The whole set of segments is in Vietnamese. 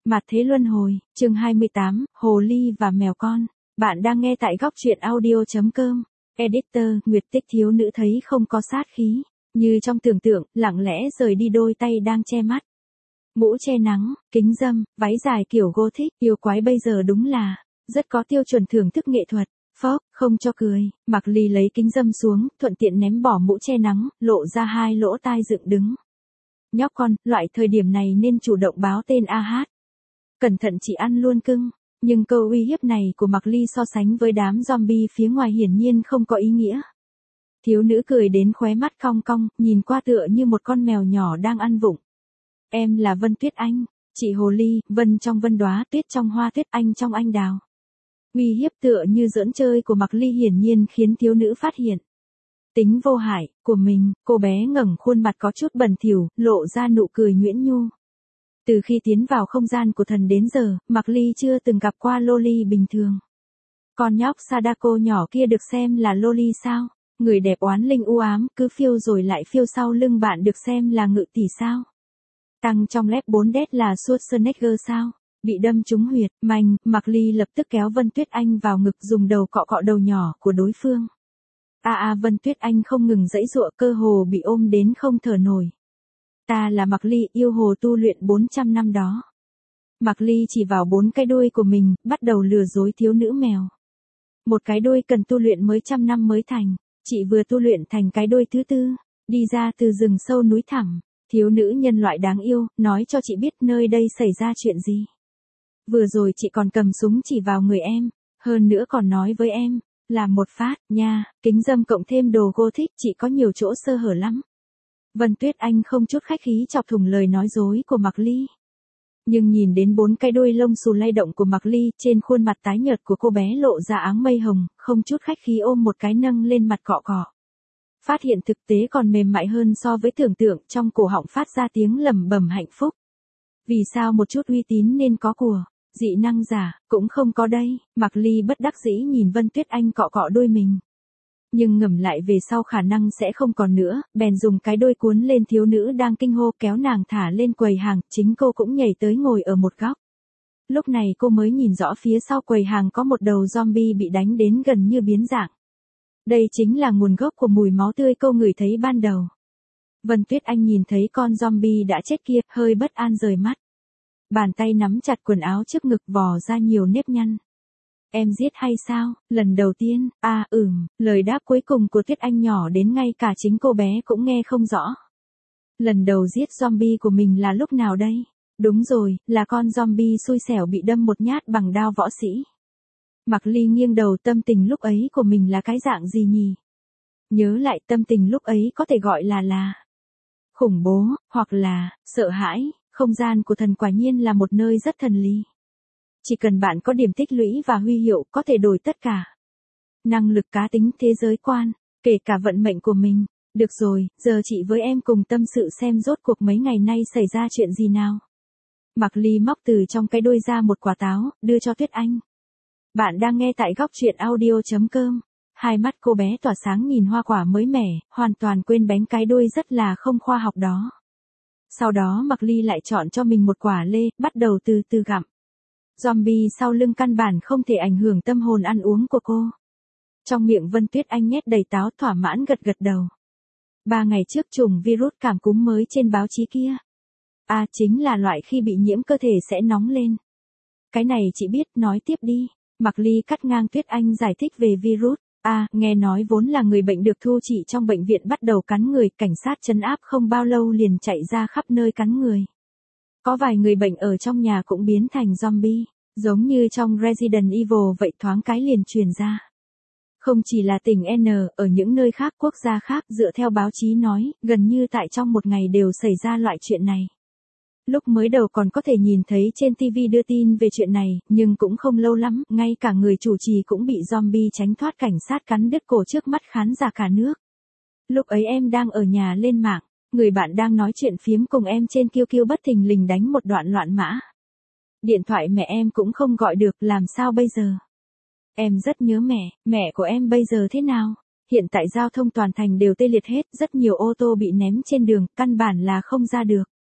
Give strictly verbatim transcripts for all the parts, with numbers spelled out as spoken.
Mặt thế luân hồi, chương hai mươi tám, Hồ ly và mèo con. Bạn đang nghe tại góc truyện audio chấm com. Editor, Nguyệt Tích thiếu nữ thấy không có sát khí, như trong tưởng tượng, lặng lẽ rời đi đôi tay đang che mắt. Mũ che nắng, kính râm, váy dài kiểu Gothic, yêu quái bây giờ đúng là rất có tiêu chuẩn thưởng thức nghệ thuật. Phốc, không cho cười, Mạc Ly lấy kính râm xuống, thuận tiện ném bỏ mũ che nắng, lộ ra hai lỗ tai dựng đứng. Nhóc con, loại thời điểm này nên chủ động báo tên a hát. Cẩn thận chị ăn luôn cưng. Nhưng câu uy hiếp này của Mạc Ly so sánh với đám zombie phía ngoài hiển nhiên không có ý nghĩa. Thiếu nữ cười đến khóe mắt cong cong, nhìn qua tựa như một con mèo nhỏ đang ăn vụng. Em là Vân Tuyết Anh, chị Hồ ly, Vân trong vân đóa, Tuyết trong hoa tuyết, Anh trong anh đào. Uy hiếp tựa như giỡn chơi của Mạc Ly hiển nhiên khiến thiếu nữ phát hiện tính vô hại của mình. Cô bé ngẩng khuôn mặt có chút bẩn thỉu, lộ ra nụ cười nhuyễn nhu. Từ khi tiến vào không gian của thần đến giờ, Mạc Ly chưa từng gặp qua loli bình thường. Con nhóc Sadako nhỏ kia được xem là loli sao? Người đẹp oán linh u ám, cứ phiêu rồi lại phiêu sau lưng bạn được xem là ngự tỷ sao? Tăng trong lép bốn đét là Schwarzenegger sao? Bị đâm trúng huyệt, manh, Mạc Ly lập tức kéo Vân Tuyết Anh vào ngực dùng đầu cọ cọ đầu nhỏ của đối phương. A a Vân Tuyết Anh không ngừng giãy giụa, cơ hồ bị ôm đến không thở nổi. Ta là Mạc Ly, yêu hồ tu luyện bốn trăm năm đó. Mạc Ly chỉ vào bốn cái đuôi của mình, bắt đầu lừa dối thiếu nữ mèo. Một cái đuôi cần tu luyện mới trăm năm mới thành, chị vừa tu luyện thành cái đuôi thứ tư, đi ra từ rừng sâu núi thẳm. Thiếu nữ nhân loại đáng yêu, nói cho chị biết nơi đây xảy ra chuyện gì. Vừa rồi chị còn cầm súng chỉ vào người em, hơn nữa còn nói với em, là một phát, nha, kính râm cộng thêm đồ Gothic, chị có nhiều chỗ sơ hở lắm. Vân Tuyết Anh không chút khách khí chọc thủng lời nói dối của Mạc Ly. Nhưng nhìn đến bốn cái đuôi lông xù lay động của Mạc Ly, trên khuôn mặt tái nhợt của cô bé lộ ra áng mây hồng, không chút khách khí ôm một cái nâng lên mặt cọ cọ. Phát hiện thực tế còn mềm mại hơn so với tưởng tượng, trong cổ họng phát ra tiếng lẩm bẩm hạnh phúc. Vì sao một chút uy tín nên có của, dị năng giả, cũng không có đây. Mạc Ly bất đắc dĩ nhìn Vân Tuyết Anh cọ cọ đuôi mình. Nhưng ngầm lại về sau khả năng sẽ không còn nữa, bèn dùng cái đuôi cuốn lên thiếu nữ đang kinh hô, kéo nàng thả lên quầy hàng, chính cô cũng nhảy tới ngồi ở một góc. Lúc này cô mới nhìn rõ phía sau quầy hàng có một đầu zombie bị đánh đến gần như biến dạng. Đây chính là nguồn gốc của mùi máu tươi cô ngửi thấy ban đầu. Vân Tuyết Anh nhìn thấy con zombie đã chết kia, hơi bất an rời mắt. Bàn tay nắm chặt quần áo trước ngực, vò ra nhiều nếp nhăn. Em giết hay sao? Lần đầu tiên, à ừm, lời đáp cuối cùng của Tuyết Anh nhỏ đến ngay cả chính cô bé cũng nghe không rõ. Lần đầu giết zombie của mình là lúc nào đây? Đúng rồi, là con zombie xui xẻo bị đâm một nhát bằng đao võ sĩ. Mạc Ly nghiêng đầu, tâm tình lúc ấy của mình là cái dạng gì nhỉ? Nhớ lại tâm tình lúc ấy có thể gọi là là khủng bố, hoặc là sợ hãi. Không gian của thần quả nhiên là một nơi rất thần lý. Chỉ cần bạn có điểm tích lũy và huy hiệu có thể đổi tất cả. Năng lực, cá tính, thế giới quan, kể cả vận mệnh của mình. Được rồi, giờ chị với em cùng tâm sự xem rốt cuộc mấy ngày nay xảy ra chuyện gì nào. Mạc Ly móc từ trong cái đuôi ra một quả táo, đưa cho Tuyết Anh. Bạn đang nghe tại góc truyện audio chấm com. Hai mắt cô bé tỏa sáng nhìn hoa quả mới mẻ, hoàn toàn quên bánh cái đuôi rất là không khoa học đó. Sau đó Mạc Ly lại chọn cho mình một quả lê, bắt đầu từ từ gặm. Zombie sau lưng căn bản không thể ảnh hưởng tâm hồn ăn uống của cô. Trong miệng Vân Tuyết Anh nhét đầy táo, thỏa mãn gật gật đầu. Ba ngày trước chủng virus cảm cúm mới trên báo chí kia. À, chính là loại khi bị nhiễm cơ thể sẽ nóng lên. Cái này chị biết, nói tiếp đi. Mạc Ly cắt ngang Tuyết Anh giải thích về virus. À, nghe nói vốn là người bệnh được thu trị trong bệnh viện bắt đầu cắn người, cảnh sát trấn áp không bao lâu liền chạy ra khắp nơi cắn người. Có vài người bệnh ở trong nhà cũng biến thành zombie, giống như trong Resident Evil vậy, thoáng cái liền truyền ra. Không chỉ là tỉnh N, ở những nơi khác, quốc gia khác, dựa theo báo chí nói, gần như tại trong một ngày đều xảy ra loại chuyện này. Lúc mới đầu còn có thể nhìn thấy trên ti vi đưa tin về chuyện này, nhưng cũng không lâu lắm, ngay cả người chủ trì cũng bị zombie tránh thoát cảnh sát cắn đứt cổ trước mắt khán giả cả nước. Lúc ấy em đang ở nhà lên mạng, người bạn đang nói chuyện phiếm cùng em trên Q Q bất thình lình đánh một đoạn loạn mã. Điện thoại mẹ em cũng không gọi được, làm sao bây giờ? Em rất nhớ mẹ, mẹ của em bây giờ thế nào? Hiện tại giao thông toàn thành đều tê liệt hết, rất nhiều ô tô bị ném trên đường, căn bản là không ra được.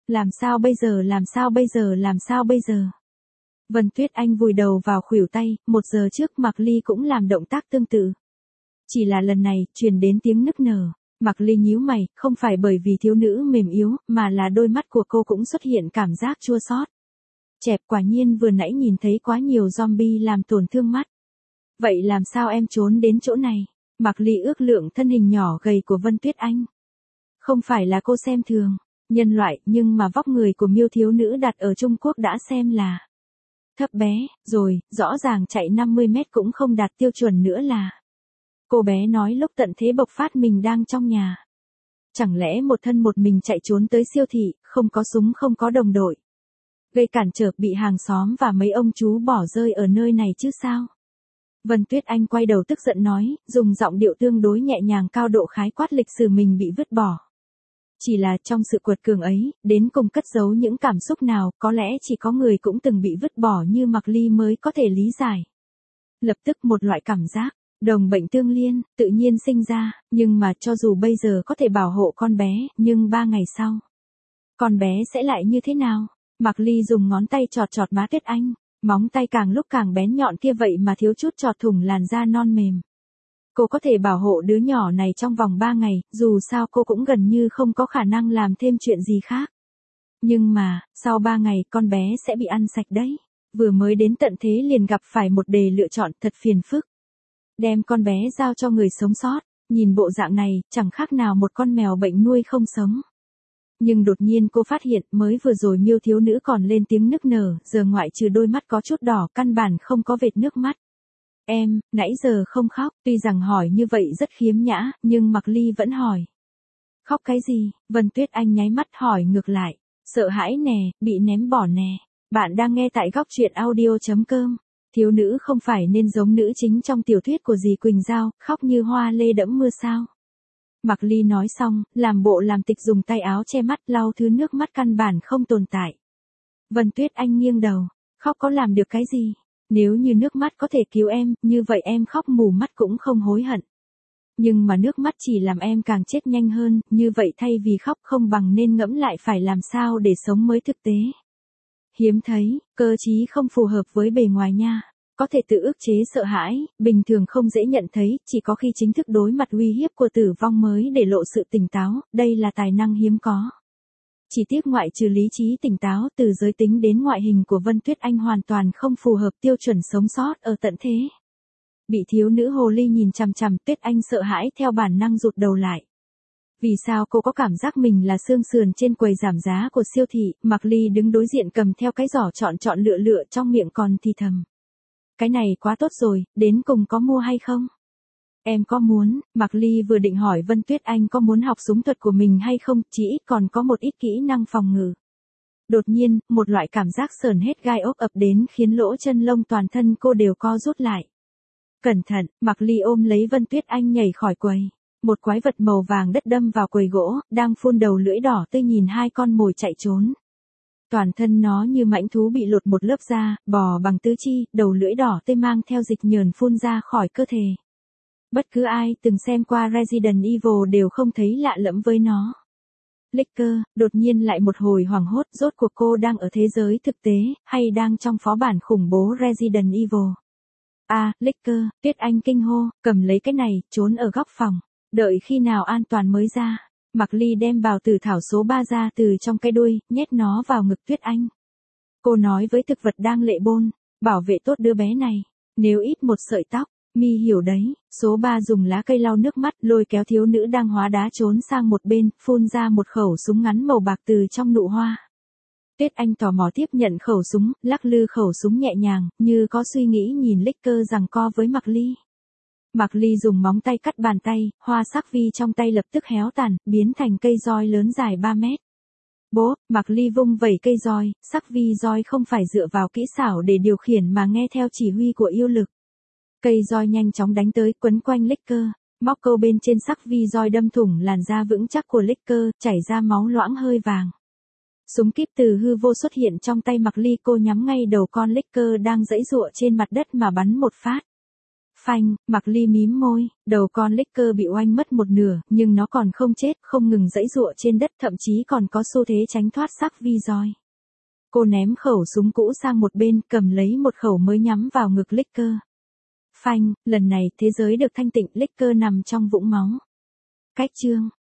Làm sao bây giờ, làm sao bây giờ, làm sao bây giờ? Vân Tuyết Anh vùi đầu vào khuỷu tay, một giờ trước Mạc Ly cũng làm động tác tương tự. Chỉ là lần này, truyền đến tiếng nức nở. Mạc Ly nhíu mày, không phải bởi vì thiếu nữ mềm yếu, mà là đôi mắt của cô cũng xuất hiện cảm giác chua xót. Chẹp, quả nhiên vừa nãy nhìn thấy quá nhiều zombie làm tổn thương mắt. Vậy làm sao em trốn đến chỗ này? Mạc Ly ước lượng thân hình nhỏ gầy của Vân Tuyết Anh. Không phải là cô xem thường nhân loại, nhưng mà vóc người của miêu thiếu nữ đặt ở Trung Quốc đã xem là thấp bé, rồi, rõ ràng chạy năm mươi mét cũng không đạt tiêu chuẩn nữa là. Cô bé nói lúc tận thế bộc phát mình đang trong nhà. Chẳng lẽ một thân một mình chạy trốn tới siêu thị, không có súng không có đồng đội. Gây cản trở bị hàng xóm và mấy ông chú bỏ rơi ở nơi này chứ sao? Vân Tuyết Anh quay đầu tức giận nói, dùng giọng điệu tương đối nhẹ nhàng cao độ khái quát lịch sử mình bị vứt bỏ. Chỉ là trong sự quật cường ấy, đến cùng cất giấu những cảm xúc nào, có lẽ chỉ có người cũng từng bị vứt bỏ như Mạc Ly mới có thể lý giải. Lập tức một loại cảm giác, đồng bệnh tương liên, tự nhiên sinh ra, nhưng mà cho dù bây giờ có thể bảo hộ con bé, nhưng ba ngày sau, con bé sẽ lại như thế nào? Mạc Ly dùng ngón tay chọt chọt má Tuyết Anh, móng tay càng lúc càng bén nhọn kia vậy mà thiếu chút chọt thủng làn da non mềm. Cô có thể bảo hộ đứa nhỏ này trong vòng ba ngày, dù sao cô cũng gần như không có khả năng làm thêm chuyện gì khác. Nhưng mà, sau ba ngày con bé sẽ bị ăn sạch đấy. Vừa mới đến tận thế liền gặp phải một đề lựa chọn thật phiền phức. Đem con bé giao cho người sống sót, nhìn bộ dạng này, chẳng khác nào một con mèo bệnh nuôi không sống. Nhưng đột nhiên cô phát hiện mới vừa rồi miêu thiếu nữ còn lên tiếng nức nở, giờ ngoại trừ đôi mắt có chút đỏ căn bản không có vệt nước mắt. Em, nãy giờ không khóc, tuy rằng hỏi như vậy rất khiếm nhã, nhưng Mạc Ly vẫn hỏi. Khóc cái gì? Vân Tuyết Anh nháy mắt hỏi ngược lại. Sợ hãi nè, bị ném bỏ nè. Bạn đang nghe tại góc truyện audio chấm com. Thiếu nữ không phải nên giống nữ chính trong tiểu thuyết của dì Quỳnh Giao, khóc như hoa lê đẫm mưa sao? Mạc Ly nói xong, làm bộ làm tịch dùng tay áo che mắt lau thứ nước mắt căn bản không tồn tại. Vân Tuyết Anh nghiêng đầu, khóc có làm được cái gì? Nếu như nước mắt có thể cứu em, như vậy em khóc mù mắt cũng không hối hận. Nhưng mà nước mắt chỉ làm em càng chết nhanh hơn, như vậy thay vì khóc không bằng nên ngẫm lại phải làm sao để sống mới thực tế. Hiếm thấy, cơ trí không phù hợp với bề ngoài nha. Có thể tự ức chế sợ hãi, bình thường không dễ nhận thấy, chỉ có khi chính thức đối mặt uy hiếp của tử vong mới để lộ sự tỉnh táo, đây là tài năng hiếm có. Chỉ tiếc ngoại trừ lý trí tỉnh táo từ giới tính đến ngoại hình của Vân Tuyết Anh hoàn toàn không phù hợp tiêu chuẩn sống sót ở tận thế. Bị thiếu nữ hồ ly nhìn chằm chằm, Tuyết Anh sợ hãi theo bản năng rụt đầu lại. Vì sao cô có cảm giác mình là xương sườn trên quầy giảm giá của siêu thị, Mạc Ly đứng đối diện cầm theo cái giỏ chọn chọn lựa lựa trong miệng còn thì thầm. Cái này quá tốt rồi, đến cùng có mua hay không? Em có muốn, Mạc Ly vừa định hỏi Vân Tuyết Anh có muốn học súng thuật của mình hay không, chỉ ít còn có một ít kỹ năng phòng ngự. Đột nhiên, một loại cảm giác sờn hết gai ốc ập đến khiến lỗ chân lông toàn thân cô đều co rút lại. Cẩn thận, Mạc Ly ôm lấy Vân Tuyết Anh nhảy khỏi quầy. Một quái vật màu vàng đất đâm vào quầy gỗ, đang phun đầu lưỡi đỏ tươi nhìn hai con mồi chạy trốn. Toàn thân nó như mãnh thú bị lột một lớp da, bò bằng tứ chi, đầu lưỡi đỏ tươi mang theo dịch nhờn phun ra khỏi cơ thể. Bất cứ ai từng xem qua Resident Evil đều không thấy lạ lẫm với nó. Licker, đột nhiên lại một hồi hoảng hốt, rốt cuộc cô đang ở thế giới thực tế, hay đang trong phó bản khủng bố Resident Evil. À, Licker, Tuyết Anh kinh hô, cầm lấy cái này, trốn ở góc phòng, đợi khi nào an toàn mới ra. Mạc Ly đem bào tử thảo số ba ra từ trong cái đuôi, nhét nó vào ngực Tuyết Anh. Cô nói với thực vật đang lệ bôn, bảo vệ tốt đứa bé này, nếu ít một sợi tóc, mi hiểu đấy. Số ba dùng lá cây lau nước mắt, lôi kéo thiếu nữ đang hóa đá trốn sang một bên, phun ra một khẩu súng ngắn màu bạc từ trong nụ hoa. Tuyết Anh tò mò tiếp nhận khẩu súng, lắc lư khẩu súng nhẹ nhàng, như có suy nghĩ nhìn Licker giằng co với Mạc Ly. Mạc Ly dùng móng tay cắt bàn tay, hoa sắc vi trong tay lập tức héo tàn, biến thành cây roi lớn dài ba mét. Bố, Mạc Ly vung vẩy cây roi, sắc vi roi không phải dựa vào kỹ xảo để điều khiển mà nghe theo chỉ huy của yêu lực. Cây roi nhanh chóng đánh tới, quấn quanh Licker, móc câu bên trên sắc vi roi đâm thủng làn da vững chắc của Licker, chảy ra máu loãng hơi vàng. Súng kíp từ hư vô xuất hiện trong tay Mạc Ly, cô nhắm ngay đầu con Licker đang giãy giụa trên mặt đất mà bắn một phát. Phanh, Mạc Ly mím môi, đầu con Licker bị oanh mất một nửa, nhưng nó còn không chết, không ngừng giãy giụa trên đất, thậm chí còn có xu thế tránh thoát sắc vi roi. Cô ném khẩu súng cũ sang một bên, cầm lấy một khẩu mới nhắm vào ngực Licker. Phanh, lần này thế giới được thanh tịnh, Licker nằm trong vũng máu. Cách chương